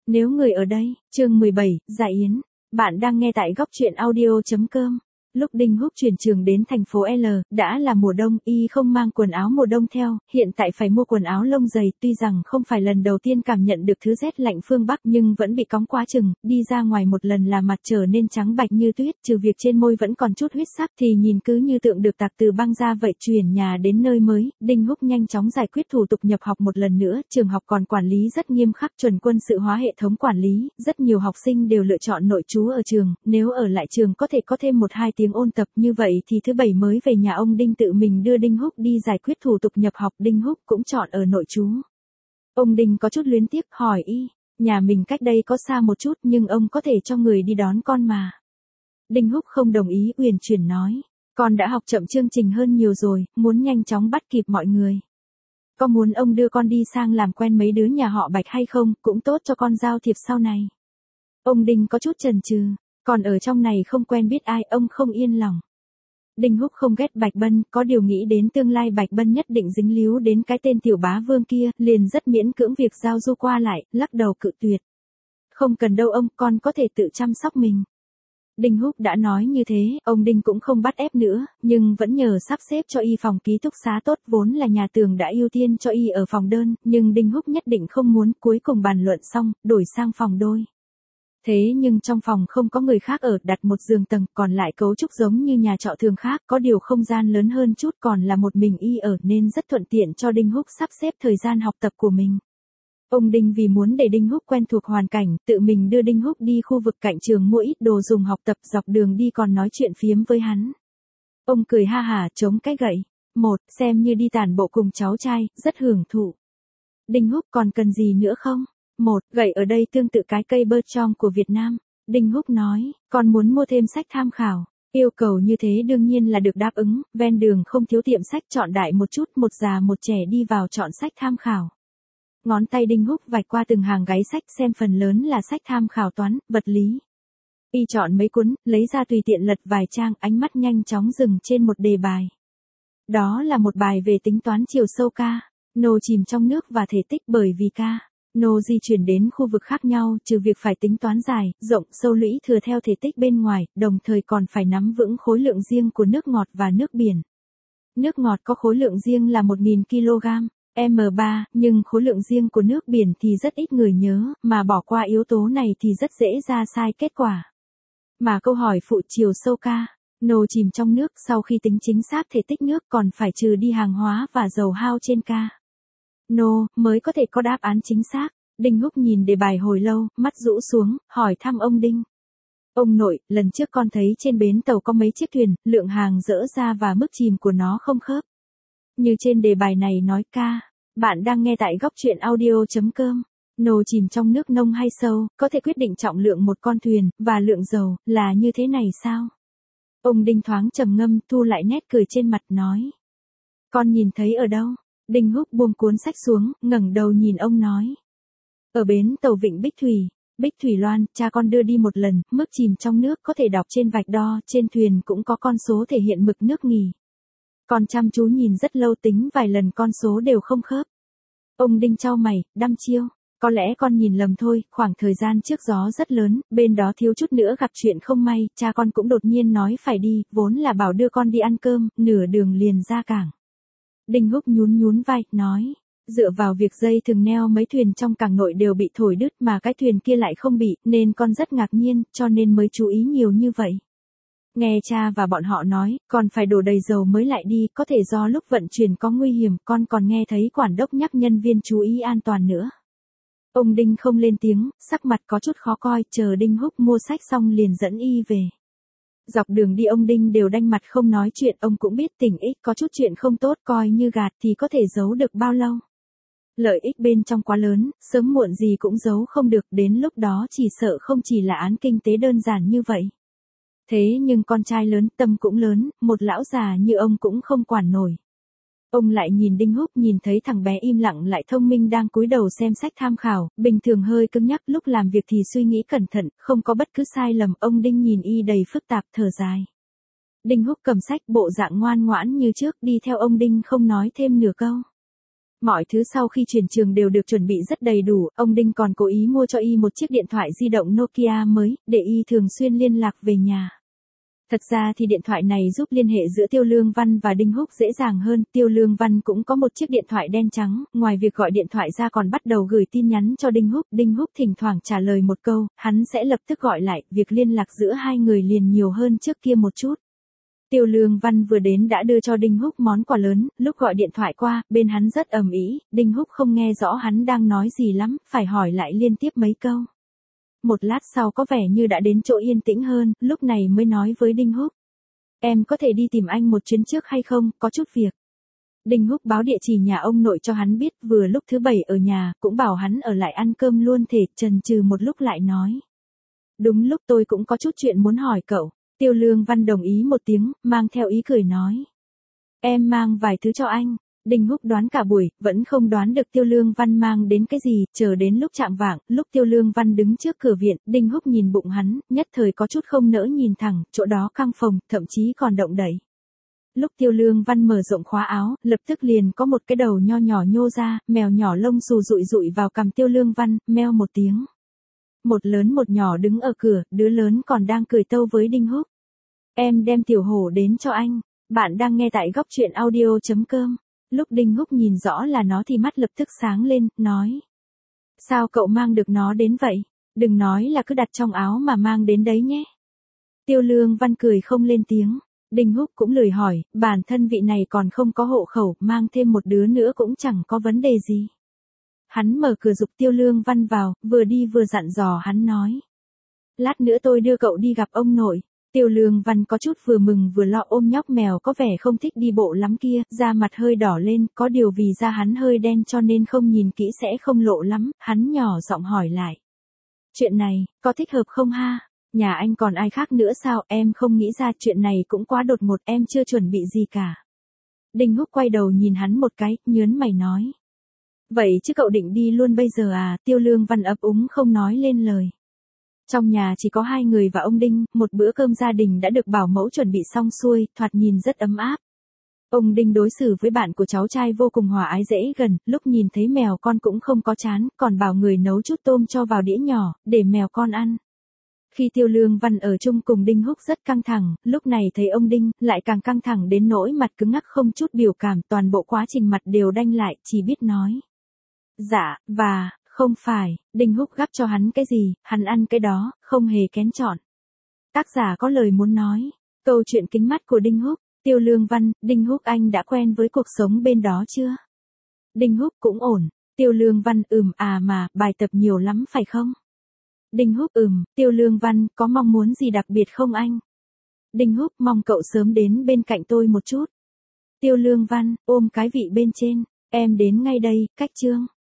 Nếu người ở đây, chương 17, Dạ Yến. Bạn đang nghe tại góc truyện audio.com. Lúc Đinh Húc chuyển trường đến thành phố L, đã là mùa đông, y không mang quần áo mùa đông theo, hiện tại phải mua quần áo lông dày, tuy rằng không phải lần đầu tiên cảm nhận được thứ rét lạnh phương Bắc nhưng vẫn bị cóng quá chừng, đi ra ngoài một lần là mặt trở nên trắng bạch như tuyết, trừ việc trên môi vẫn còn chút huyết sắc thì nhìn cứ như tượng được tạc từ băng ra vậy. Chuyển nhà đến nơi mới, Đinh Húc nhanh chóng giải quyết thủ tục nhập học một lần nữa, trường học còn quản lý rất nghiêm khắc, chuẩn quân sự hóa hệ thống quản lý, rất nhiều học sinh đều lựa chọn nội trú ở trường, nếu ở lại trường có thể có thêm 1-2 tiếng ôn tập, như vậy thì thứ Bảy mới về nhà ông Đinh tự mình đưa Đinh Húc đi giải quyết thủ tục nhập học. Đinh Húc cũng chọn ở nội trú. Ông Đinh có chút luyến tiếc hỏi y, nhà mình cách đây có xa một chút nhưng ông có thể cho người đi đón con mà. Đinh Húc không đồng ý, uyển chuyển nói, con đã học chậm chương trình hơn nhiều rồi, muốn nhanh chóng bắt kịp mọi người. Có muốn ông đưa con đi sang làm quen mấy đứa nhà họ Bạch hay không, cũng tốt cho con giao thiệp sau này. Ông Đinh có chút chần chừ, còn ở trong này không quen biết ai, ông không yên lòng. Đinh Húc không ghét Bạch Bân, có điều nghĩ đến tương lai Bạch Bân nhất định dính líu đến cái tên tiểu bá vương kia, liền rất miễn cưỡng việc giao du qua lại, lắc đầu cự tuyệt. Không cần đâu ông, con có thể tự chăm sóc mình. Đinh Húc đã nói như thế, ông Đinh cũng không bắt ép nữa, nhưng vẫn nhờ sắp xếp cho y phòng ký túc xá tốt, vốn là nhà Tường đã ưu tiên cho y ở phòng đơn, nhưng Đinh Húc nhất định không muốn, cuối cùng bàn luận xong, đổi sang phòng đôi. Thế nhưng trong phòng không có người khác ở, đặt một giường tầng, còn lại cấu trúc giống như nhà trọ thường khác, có điều không gian lớn hơn chút, còn là một mình y ở nên rất thuận tiện cho Đinh Húc sắp xếp thời gian học tập của mình. Ông Đinh vì muốn để Đinh Húc quen thuộc hoàn cảnh, tự mình đưa Đinh Húc đi khu vực cạnh trường mua ít đồ dùng học tập, dọc đường đi còn nói chuyện phiếm với hắn. Ông cười ha hả chống cái gậy. Xem như đi tản bộ cùng cháu trai, rất hưởng thụ. Đinh Húc còn cần gì nữa không? Gậy ở đây tương tự cái cây bơ trong của Việt Nam. Đinh Húc nói, con muốn mua thêm sách tham khảo. Yêu cầu như thế đương nhiên là được đáp ứng, ven đường không thiếu tiệm sách chọn đại một chút, một già một trẻ đi vào chọn sách tham khảo. Ngón tay Đinh Húc vạch qua từng hàng gáy sách, xem phần lớn là sách tham khảo toán, vật lý. Y chọn mấy cuốn, lấy ra tùy tiện lật vài trang, ánh mắt nhanh chóng dừng trên một đề bài. Đó là một bài về tính toán chiều sâu K, nô chìm trong nước và thể tích, bởi vì K, nô di chuyển đến khu vực khác nhau, trừ việc phải tính toán dài, rộng, sâu lũy thừa theo thể tích bên ngoài, đồng thời còn phải nắm vững khối lượng riêng của nước ngọt và nước biển. Nước ngọt có khối lượng riêng là 1.000 kg. M3, nhưng khối lượng riêng của nước biển thì rất ít người nhớ, mà bỏ qua yếu tố này thì rất dễ ra sai kết quả. Mà câu hỏi phụ chiều sâu K, nô chìm trong nước, sau khi tính chính xác thể tích nước còn phải trừ đi hàng hóa và dầu hao trên K, nô, mới có thể có đáp án chính xác. Đinh Húc nhìn đề bài hồi lâu, mắt rũ xuống, hỏi thăm ông Đinh. Ông nội, lần trước con thấy trên bến tàu có mấy chiếc thuyền, lượng hàng dỡ ra và mức chìm của nó không khớp. Như trên đề bài này nói K. Bạn đang nghe tại góc truyện audio.com. Nô chìm trong nước nông hay sâu, có thể quyết định trọng lượng một con thuyền, và lượng dầu, là như thế này sao? Ông Đinh thoáng trầm ngâm, thu lại nét cười trên mặt, nói. Con nhìn thấy ở đâu? Đinh Húc buông cuốn sách xuống, ngẩng đầu nhìn ông nói. Ở bến tàu Vịnh Bích Thủy, Bích Thủy Loan, cha con đưa đi một lần, mức chìm trong nước có thể đọc trên vạch đo, trên thuyền cũng có con số thể hiện mực nước nghỉ. Con chăm chú nhìn rất lâu, tính vài lần con số đều không khớp. Ông Đinh chau mày, đăm chiêu. Có lẽ con nhìn lầm thôi, khoảng thời gian trước gió rất lớn, bên đó thiếu chút nữa gặp chuyện không may, cha con cũng đột nhiên nói phải đi, vốn là bảo đưa con đi ăn cơm, nửa đường liền ra cảng. Đinh Húc nhún vai, nói, dựa vào việc dây thừng neo mấy thuyền trong cảng nội đều bị thổi đứt mà cái thuyền kia lại không bị, nên con rất ngạc nhiên, cho nên mới chú ý nhiều như vậy. Nghe cha và bọn họ nói, còn phải đổ đầy dầu mới lại đi, có thể do lúc vận chuyển có nguy hiểm, con còn nghe thấy quản đốc nhắc nhân viên chú ý an toàn nữa. Ông Đinh không lên tiếng, sắc mặt có chút khó coi, chờ Đinh Húc mua sách xong liền dẫn y về. Dọc đường đi ông Đinh đều đanh mặt không nói chuyện, ông cũng biết tình ích có chút chuyện không tốt coi như gạt thì có thể giấu được bao lâu. Lợi ích bên trong quá lớn, sớm muộn gì cũng giấu không được, đến lúc đó chỉ sợ không chỉ là án kinh tế đơn giản như vậy. Thế nhưng con trai lớn, tâm cũng lớn, một lão già như ông cũng không quản nổi. Ông lại nhìn Đinh Húc, nhìn thấy thằng bé im lặng lại thông minh đang cúi đầu xem sách tham khảo, bình thường hơi cứng nhắc, lúc làm việc thì suy nghĩ cẩn thận, không có bất cứ sai lầm. Ông Đinh nhìn y đầy phức tạp, thở dài. Đinh Húc cầm sách, bộ dạng ngoan ngoãn như trước, đi theo ông Đinh không nói thêm nửa câu. Mọi thứ sau khi chuyển trường đều được chuẩn bị rất đầy đủ, ông Đinh còn cố ý mua cho y một chiếc điện thoại di động Nokia mới, để y thường xuyên liên lạc về nhà. Thật ra thì điện thoại này giúp liên hệ giữa Tiêu Lương Văn và Đinh Húc dễ dàng hơn, Tiêu Lương Văn cũng có một chiếc điện thoại đen trắng, ngoài việc gọi điện thoại ra còn bắt đầu gửi tin nhắn cho Đinh Húc thỉnh thoảng trả lời một câu, hắn sẽ lập tức gọi lại, việc liên lạc giữa hai người liền nhiều hơn trước kia một chút. Tiêu Lương Văn vừa đến đã đưa cho Đinh Húc món quà lớn, lúc gọi điện thoại qua, bên hắn rất ầm ĩ, Đinh Húc không nghe rõ hắn đang nói gì lắm, phải hỏi lại liên tiếp mấy câu. Một lát sau có vẻ như đã đến chỗ yên tĩnh hơn, lúc này mới nói với Đinh Húc. Em có thể đi tìm anh một chuyến trước hay không, có chút việc. Đinh Húc báo địa chỉ nhà ông nội cho hắn biết, vừa lúc thứ bảy ở nhà, cũng bảo hắn ở lại ăn cơm luôn thể, chần chừ một lúc lại nói. Đúng lúc tôi cũng có chút chuyện muốn hỏi cậu. Tiêu Lương Văn đồng ý một tiếng, mang theo ý cười nói. Em mang vài thứ cho anh. Đinh Húc đoán cả buổi, vẫn không đoán được Tiêu Lương Văn mang đến cái gì, chờ đến lúc chạng vạng, lúc Tiêu Lương Văn đứng trước cửa viện, Đinh Húc nhìn bụng hắn, nhất thời có chút không nỡ nhìn thẳng, chỗ đó căng phồng, thậm chí còn động đẩy. Lúc Tiêu Lương Văn mở rộng khóa áo, lập tức liền có một cái đầu nho nhỏ nhô ra, mèo nhỏ lông xù rụi rụi vào cằm Tiêu Lương Văn, meo một tiếng. Một lớn một nhỏ đứng ở cửa, đứa lớn còn đang cười tâu với Đinh Húc. Em đem tiểu hổ đến cho anh. Bạn đang nghe tại góc truyện audio.com. Lúc Đinh Húc nhìn rõ là nó thì mắt lập tức sáng lên, nói. Sao cậu mang được nó đến vậy? Đừng nói là cứ đặt trong áo mà mang đến đấy nhé. Tiêu Lương Văn cười không lên tiếng. Đinh Húc cũng lười hỏi, bản thân vị này còn không có hộ khẩu, mang thêm một đứa nữa cũng chẳng có vấn đề gì. Hắn mở cửa giục Tiêu Lương Văn vào, vừa đi vừa dặn dò hắn nói. Lát nữa tôi đưa cậu đi gặp ông nội. Tiêu Lương Văn có chút vừa mừng vừa lo, ôm nhóc mèo có vẻ không thích đi bộ lắm kia, da mặt hơi đỏ lên, có điều vì da hắn hơi đen cho nên không nhìn kỹ sẽ không lộ lắm, hắn nhỏ giọng hỏi lại. Chuyện này, có thích hợp không ha? Nhà anh còn ai khác nữa sao, em không nghĩ ra, chuyện này cũng quá đột ngột, em chưa chuẩn bị gì cả. Đinh Húc quay đầu nhìn hắn một cái, nhớn mày nói. Vậy chứ cậu định đi luôn bây giờ à? Tiêu Lương Văn ấp úng không nói lên lời. Trong nhà chỉ có hai người và ông Đinh, một bữa cơm gia đình đã được bảo mẫu chuẩn bị xong xuôi, thoạt nhìn rất ấm áp. Ông Đinh đối xử với bạn của cháu trai vô cùng hòa ái dễ gần, lúc nhìn thấy mèo con cũng không có chán, còn bảo người nấu chút tôm cho vào đĩa nhỏ, để mèo con ăn. Khi Tiêu Lương Văn ở chung cùng Đinh Húc rất căng thẳng, lúc này thấy ông Đinh, lại càng căng thẳng đến nỗi mặt cứng ngắc không chút biểu cảm, toàn bộ quá trình mặt đều đanh lại, chỉ biết nói. Dạ, và... Không phải, Đinh Húc gắp cho hắn cái gì, hắn ăn cái đó, không hề kén chọn. Tác giả có lời muốn nói. Câu chuyện kính mắt của Đinh Húc. Tiêu Lương Văn, Đinh Húc anh đã quen với cuộc sống bên đó chưa? Đinh Húc cũng ổn. Tiêu Lương Văn mà, bài tập nhiều lắm phải không? Đinh Húc Tiêu Lương Văn, có mong muốn gì đặc biệt không anh? Đinh Húc mong cậu sớm đến bên cạnh tôi một chút. Tiêu Lương Văn, ôm cái vị bên trên, em đến ngay đây, cách chương.